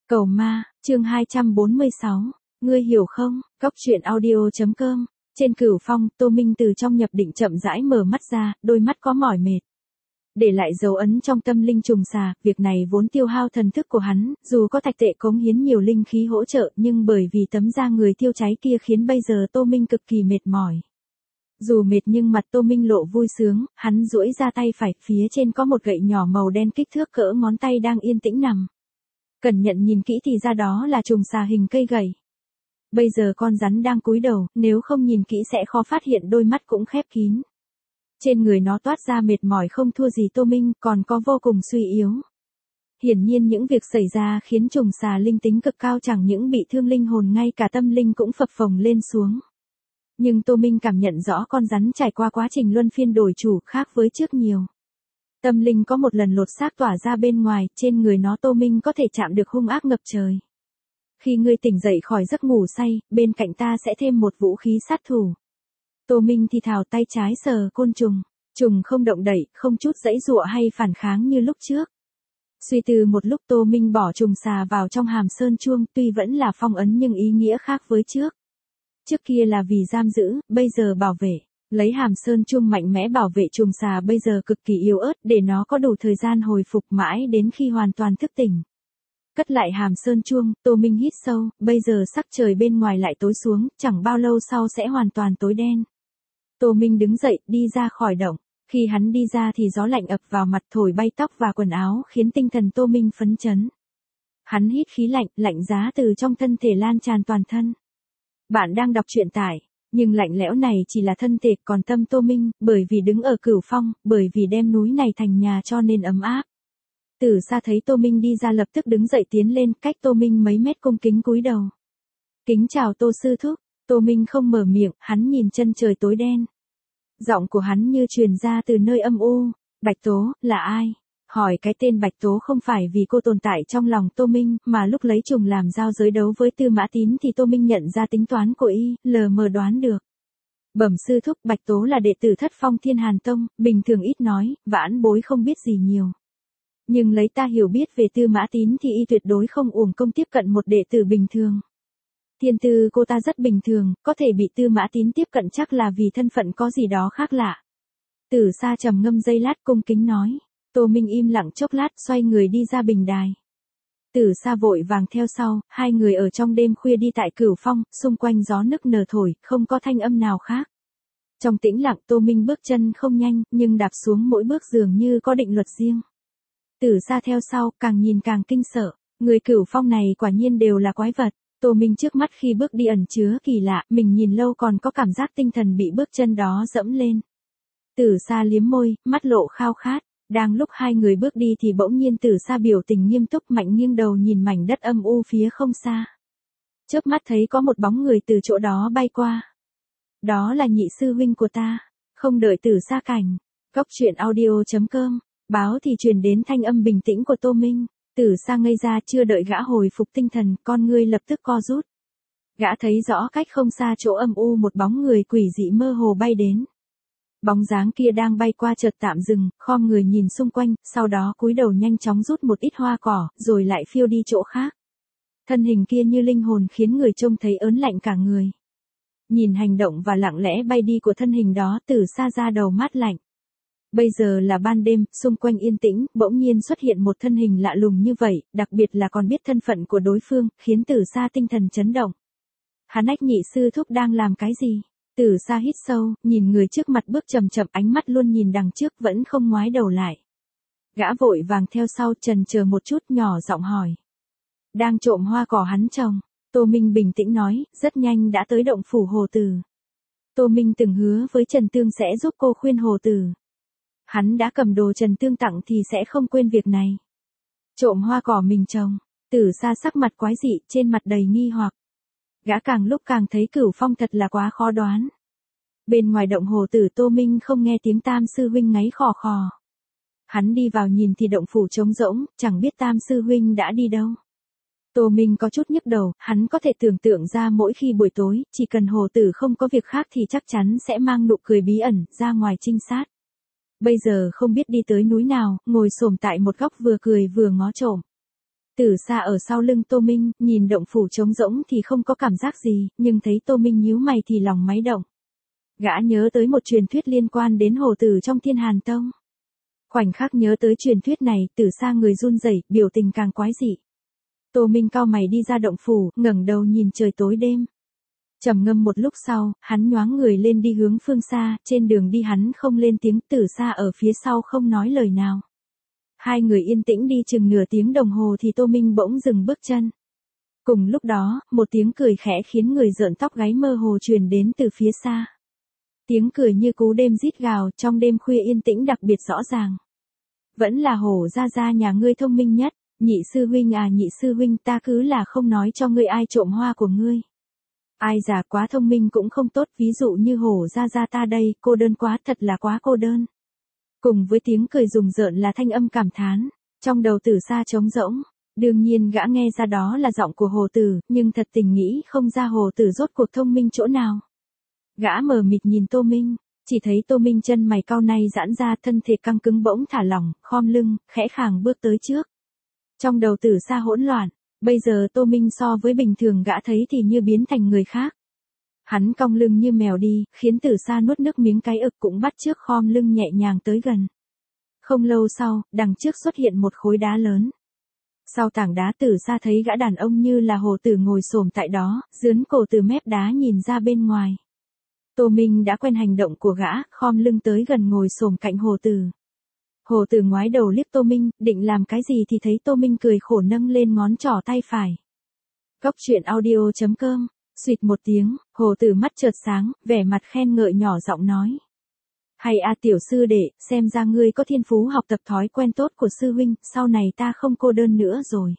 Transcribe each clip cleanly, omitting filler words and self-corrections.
Cầu ma, chương 246. Ngươi hiểu không? Cóc truyện audio.com. Trên Cửu Phong, Tô Minh từ trong nhập định chậm rãi mở mắt ra, đôi mắt có mỏi mệt. Để lại dấu ấn trong tâm linh trùng xà, việc này vốn tiêu hao thần thức của hắn, dù có thạch tệ cống hiến nhiều linh khí hỗ trợ, nhưng bởi vì tấm da người tiêu cháy kia khiến bây giờ Tô Minh cực kỳ mệt mỏi. Dù mệt nhưng mặt Tô Minh lộ vui sướng, hắn duỗi ra tay phải, phía trên có một gậy nhỏ màu đen kích thước cỡ ngón tay đang yên tĩnh nằm. Cẩn nhận nhìn kỹ thì ra đó là trùng xà hình cây gậy. Bây giờ con rắn đang cúi đầu, nếu không nhìn kỹ sẽ khó phát hiện đôi mắt cũng khép kín. Trên người nó toát ra mệt mỏi không thua gì Tô Minh, còn có vô cùng suy yếu. Hiển nhiên những việc xảy ra khiến trùng xà linh tính cực cao, chẳng những bị thương linh hồn, ngay cả tâm linh cũng phập phồng lên xuống. Nhưng Tô Minh cảm nhận rõ con rắn trải qua quá trình luân phiên đổi chủ, khác với trước nhiều. Tâm linh có một lần lột xác tỏa ra bên ngoài, trên người nó Tô Minh có thể chạm được hung ác ngập trời. Khi ngươi tỉnh dậy khỏi giấc ngủ say, bên cạnh ta sẽ thêm một vũ khí sát thủ. Tô Minh thì thào, tay trái sờ côn trùng. Trùng không động đậy, không chút giãy giụa hay phản kháng như lúc trước. Suy tư một lúc, Tô Minh bỏ trùng xà vào trong hàm sơn chuông, tuy vẫn là phong ấn nhưng ý nghĩa khác với trước. Trước kia là vì giam giữ, bây giờ bảo vệ. Lấy hàm sơn chuông mạnh mẽ bảo vệ trùng xà bây giờ cực kỳ yếu ớt, để nó có đủ thời gian hồi phục mãi đến khi hoàn toàn thức tỉnh. Cất lại hàm sơn chuông, Tô Minh hít sâu, bây giờ sắc trời bên ngoài lại tối xuống, chẳng bao lâu sau sẽ hoàn toàn tối đen. Tô Minh đứng dậy, đi ra khỏi động. Khi hắn đi ra thì gió lạnh ập vào mặt, thổi bay tóc và quần áo, khiến tinh thần Tô Minh phấn chấn. Hắn hít khí lạnh, lạnh giá từ trong thân thể lan tràn toàn thân. Bạn đang đọc truyện tải, nhưng lạnh lẽo này chỉ là thân thể, còn tâm Tô Minh, bởi vì đứng ở Cửu Phong, bởi vì đem núi này thành nhà cho nên ấm áp. Từ xa thấy Tô Minh đi ra lập tức đứng dậy tiến lên, cách Tô Minh mấy mét cung kính cúi đầu. Kính chào Tô sư thúc. Tô Minh không mở miệng, hắn nhìn chân trời tối đen. Giọng của hắn như truyền ra từ nơi âm u. Bạch Tố, là ai? Hỏi cái tên Bạch Tố không phải vì cô tồn tại trong lòng Tô Minh, mà lúc lấy trùng làm giao giới đấu với Tư Mã Tín thì Tô Minh nhận ra tính toán của y, lờ mờ đoán được. Bẩm sư thúc, Bạch Tố là đệ tử Thất Phong Thiên Hàn Tông, bình thường ít nói, vãn bối không biết gì nhiều. Nhưng lấy ta hiểu biết về Tư Mã Tín thì y tuyệt đối không uổng công tiếp cận một đệ tử bình thường. Thiên tư cô ta rất bình thường, có thể bị Tư Mã Tín tiếp cận chắc là vì thân phận có gì đó khác lạ. Từ xa trầm ngâm giây lát cung kính nói. Tô Minh im lặng chốc lát, xoay người đi ra bình đài. Từ xa vội vàng theo sau, hai người ở trong đêm khuya đi tại Cửu Phong, xung quanh gió nức nở thổi, không có thanh âm nào khác. Trong tĩnh lặng Tô Minh bước chân không nhanh, nhưng đạp xuống mỗi bước dường như có định luật riêng. Từ xa theo sau, càng nhìn càng kinh sợ, người Cửu Phong này quả nhiên đều là quái vật. Tô Minh trước mắt khi bước đi ẩn chứa kỳ lạ, mình nhìn lâu còn có cảm giác tinh thần bị bước chân đó dẫm lên. Từ xa liếm môi, mắt lộ khao khát. Đang lúc hai người bước đi thì bỗng nhiên Từ xa biểu tình nghiêm túc, mạnh nghiêng đầu nhìn mảnh đất âm u phía không xa. Chớp mắt thấy có một bóng người từ chỗ đó bay qua. Đó là nhị sư huynh của ta. Không đợi Từ xa cảnh. Cóc truyện audio.com. Báo thì truyền đến thanh âm bình tĩnh của Tô Minh. Từ xa ngây ra, chưa đợi gã hồi phục tinh thần, con ngươi lập tức co rút. Gã thấy rõ cách không xa chỗ âm u một bóng người quỷ dị mơ hồ bay đến. Bóng dáng kia đang bay qua chợt tạm dừng, khom người nhìn xung quanh, sau đó cúi đầu nhanh chóng rút một ít hoa cỏ, rồi lại phiêu đi chỗ khác. Thân hình kia như linh hồn khiến người trông thấy ớn lạnh cả người. Nhìn hành động và lặng lẽ bay đi của thân hình đó, Từ xa ra đầu mát lạnh. Bây giờ là ban đêm, xung quanh yên tĩnh, bỗng nhiên xuất hiện một thân hình lạ lùng như vậy, đặc biệt là còn biết thân phận của đối phương, khiến Từ xa tinh thần chấn động. Hắn ách, nhị sư thúc đang làm cái gì? Từ xa hít sâu, nhìn người trước mặt bước chậm chậm, ánh mắt luôn nhìn đằng trước, vẫn không ngoái đầu lại. Gã vội vàng theo sau, chần chờ một chút, nhỏ giọng hỏi. Đang trộm hoa cỏ hắn trồng. Tô Minh bình tĩnh nói, rất nhanh đã tới động phủ Hồ Tử. Tô Minh từng hứa với Trần Tương sẽ giúp cô khuyên Hồ Tử. Hắn đã cầm đồ Trần Tương tặng thì sẽ không quên việc này. Trộm hoa cỏ mình trồng. Từ xa sắc mặt quái dị, trên mặt đầy nghi hoặc. Gã càng lúc càng thấy Cửu Phong thật là quá khó đoán. Bên ngoài động Hồ Tử, Tô Minh không nghe tiếng Tam sư huynh ngáy khò khò. Hắn đi vào nhìn thì động phủ trống rỗng, chẳng biết Tam sư huynh đã đi đâu. Tô Minh có chút nhức đầu, hắn có thể tưởng tượng ra mỗi khi buổi tối, chỉ cần Hồ Tử không có việc khác thì chắc chắn sẽ mang nụ cười bí ẩn ra ngoài trinh sát. Bây giờ không biết đi tới núi nào, ngồi xổm tại một góc vừa cười vừa ngó trộm. Từ xa ở sau lưng Tô Minh, nhìn động phủ trống rỗng thì không có cảm giác gì, nhưng thấy Tô Minh nhíu mày thì lòng máy động. Gã nhớ tới một truyền thuyết liên quan đến hồ tử trong Thiên Hàn Tông. Khoảnh khắc nhớ tới truyền thuyết này, Từ xa người run rẩy, biểu tình càng quái dị. Tô Minh cau mày đi ra động phủ, ngẩng đầu nhìn trời tối đêm. Trầm ngâm một lúc sau, hắn nhoáng người lên đi hướng phương xa, trên đường đi hắn không lên tiếng, Từ xa ở phía sau không nói lời nào. Hai người yên tĩnh đi chừng nửa tiếng đồng hồ thì Tô Minh bỗng dừng bước chân. Cùng lúc đó, một tiếng cười khẽ khiến người rợn tóc gáy mơ hồ truyền đến từ phía xa. Tiếng cười như cú đêm rít gào, trong đêm khuya yên tĩnh đặc biệt rõ ràng. Vẫn là Hổ gia gia nhà ngươi thông minh nhất, nhị sư huynh à, nhị sư huynh, ta cứ là không nói cho ngươi ai trộm hoa của ngươi. Ai già quá thông minh cũng không tốt, ví dụ như Hổ gia gia ta đây, cô đơn quá, thật là quá cô đơn. Cùng với tiếng cười rùng rợn là thanh âm cảm thán, trong đầu Từ xa trống rỗng. Đương nhiên gã nghe ra đó là giọng của Hồ Tử, nhưng thật tình nghĩ không ra Hồ Tử rốt cuộc thông minh chỗ nào. Gã mờ mịt nhìn Tô Minh, chỉ thấy Tô Minh chân mày cau nay giãn ra, thân thể căng cứng bỗng thả lỏng, khom lưng, khẽ khàng bước tới trước. Trong đầu Từ xa hỗn loạn, bây giờ Tô Minh so với bình thường gã thấy thì như biến thành người khác. Hắn cong lưng như mèo đi, khiến Từ xa nuốt nước miếng cái ực cũng bắt chước khom lưng nhẹ nhàng tới gần. Không lâu sau, đằng trước xuất hiện một khối đá lớn. Sau tảng đá Từ xa thấy gã đàn ông như là Hồ Tử ngồi xổm tại đó, dướn cổ từ mép đá nhìn ra bên ngoài. Tô Minh đã quen hành động của gã, khom lưng tới gần ngồi xổm cạnh Hồ Tử. Hồ Tử ngoái đầu liếc Tô Minh, định làm cái gì thì thấy Tô Minh cười khổ nâng lên ngón trỏ tay phải. Góc truyện audio.com, xuyệt một tiếng, Hồ Tử mắt chợt sáng, vẻ mặt khen ngợi nhỏ giọng nói. Hay a tiểu sư đệ, xem ra ngươi có thiên phú học tập thói quen tốt của sư huynh, sau này ta không cô đơn nữa rồi.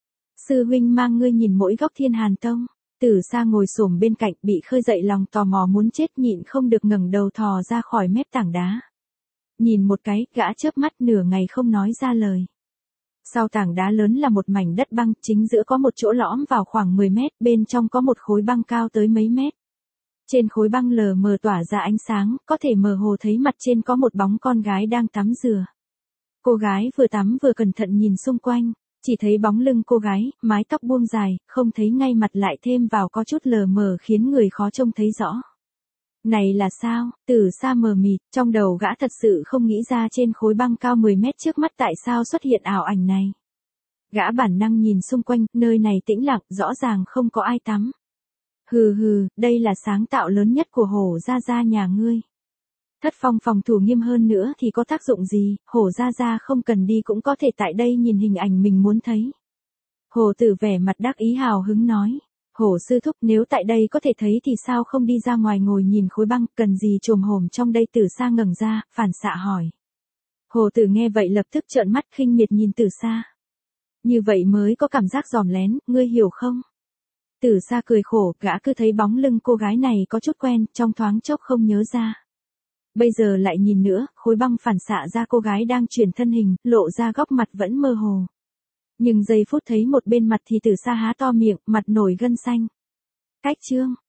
Sư huynh mang ngươi nhìn mỗi góc Thiên Hàn Tông. Từ xa ngồi xổm bên cạnh bị khơi dậy lòng tò mò muốn chết nhịn không được ngẩng đầu thò ra khỏi mép tảng đá. Nhìn một cái, gã chớp mắt nửa ngày không nói ra lời. Sau tảng đá lớn là một mảnh đất băng, chính giữa có một chỗ lõm vào khoảng 10 mét, bên trong có một khối băng cao tới mấy mét. Trên khối băng lờ mờ tỏa ra ánh sáng, có thể mơ hồ thấy mặt trên có một bóng con gái đang tắm rửa. Cô gái vừa tắm vừa cẩn thận nhìn xung quanh, chỉ thấy bóng lưng cô gái, mái tóc buông dài, không thấy ngay mặt lại thêm vào có chút lờ mờ khiến người khó trông thấy rõ. Này là sao? Từ xa mờ mịt, trong đầu gã thật sự không nghĩ ra trên khối băng cao 10 mét trước mắt tại sao xuất hiện ảo ảnh này. Gã bản năng nhìn xung quanh, nơi này tĩnh lặng, rõ ràng không có ai tắm. Hừ hừ, đây là sáng tạo lớn nhất của Hổ gia gia nhà ngươi. Thất phong phòng thủ nghiêm hơn nữa thì có tác dụng gì, Hổ gia gia không cần đi cũng có thể tại đây nhìn hình ảnh mình muốn thấy. Hồ Tử vẻ mặt đắc ý hào hứng nói. Hổ sư thúc, nếu tại đây có thể thấy thì sao không đi ra ngoài ngồi nhìn khối băng, cần gì chồm hổm trong đây? Từ xa ngẩng ra, phản xạ hỏi. Hồ Tử nghe vậy lập tức trợn mắt khinh miệt nhìn Từ xa. Như vậy mới có cảm giác dòm lén, ngươi hiểu không? Từ xa cười khổ, gã cứ thấy bóng lưng cô gái này có chút quen, trong thoáng chốc không nhớ ra. Bây giờ lại nhìn nữa, khối băng phản xạ ra cô gái đang chuyển thân hình, lộ ra góc mặt vẫn mơ hồ. Nhưng giây phút thấy một bên mặt thì Từ xa há to miệng, mặt nổi gân xanh. Cách chương.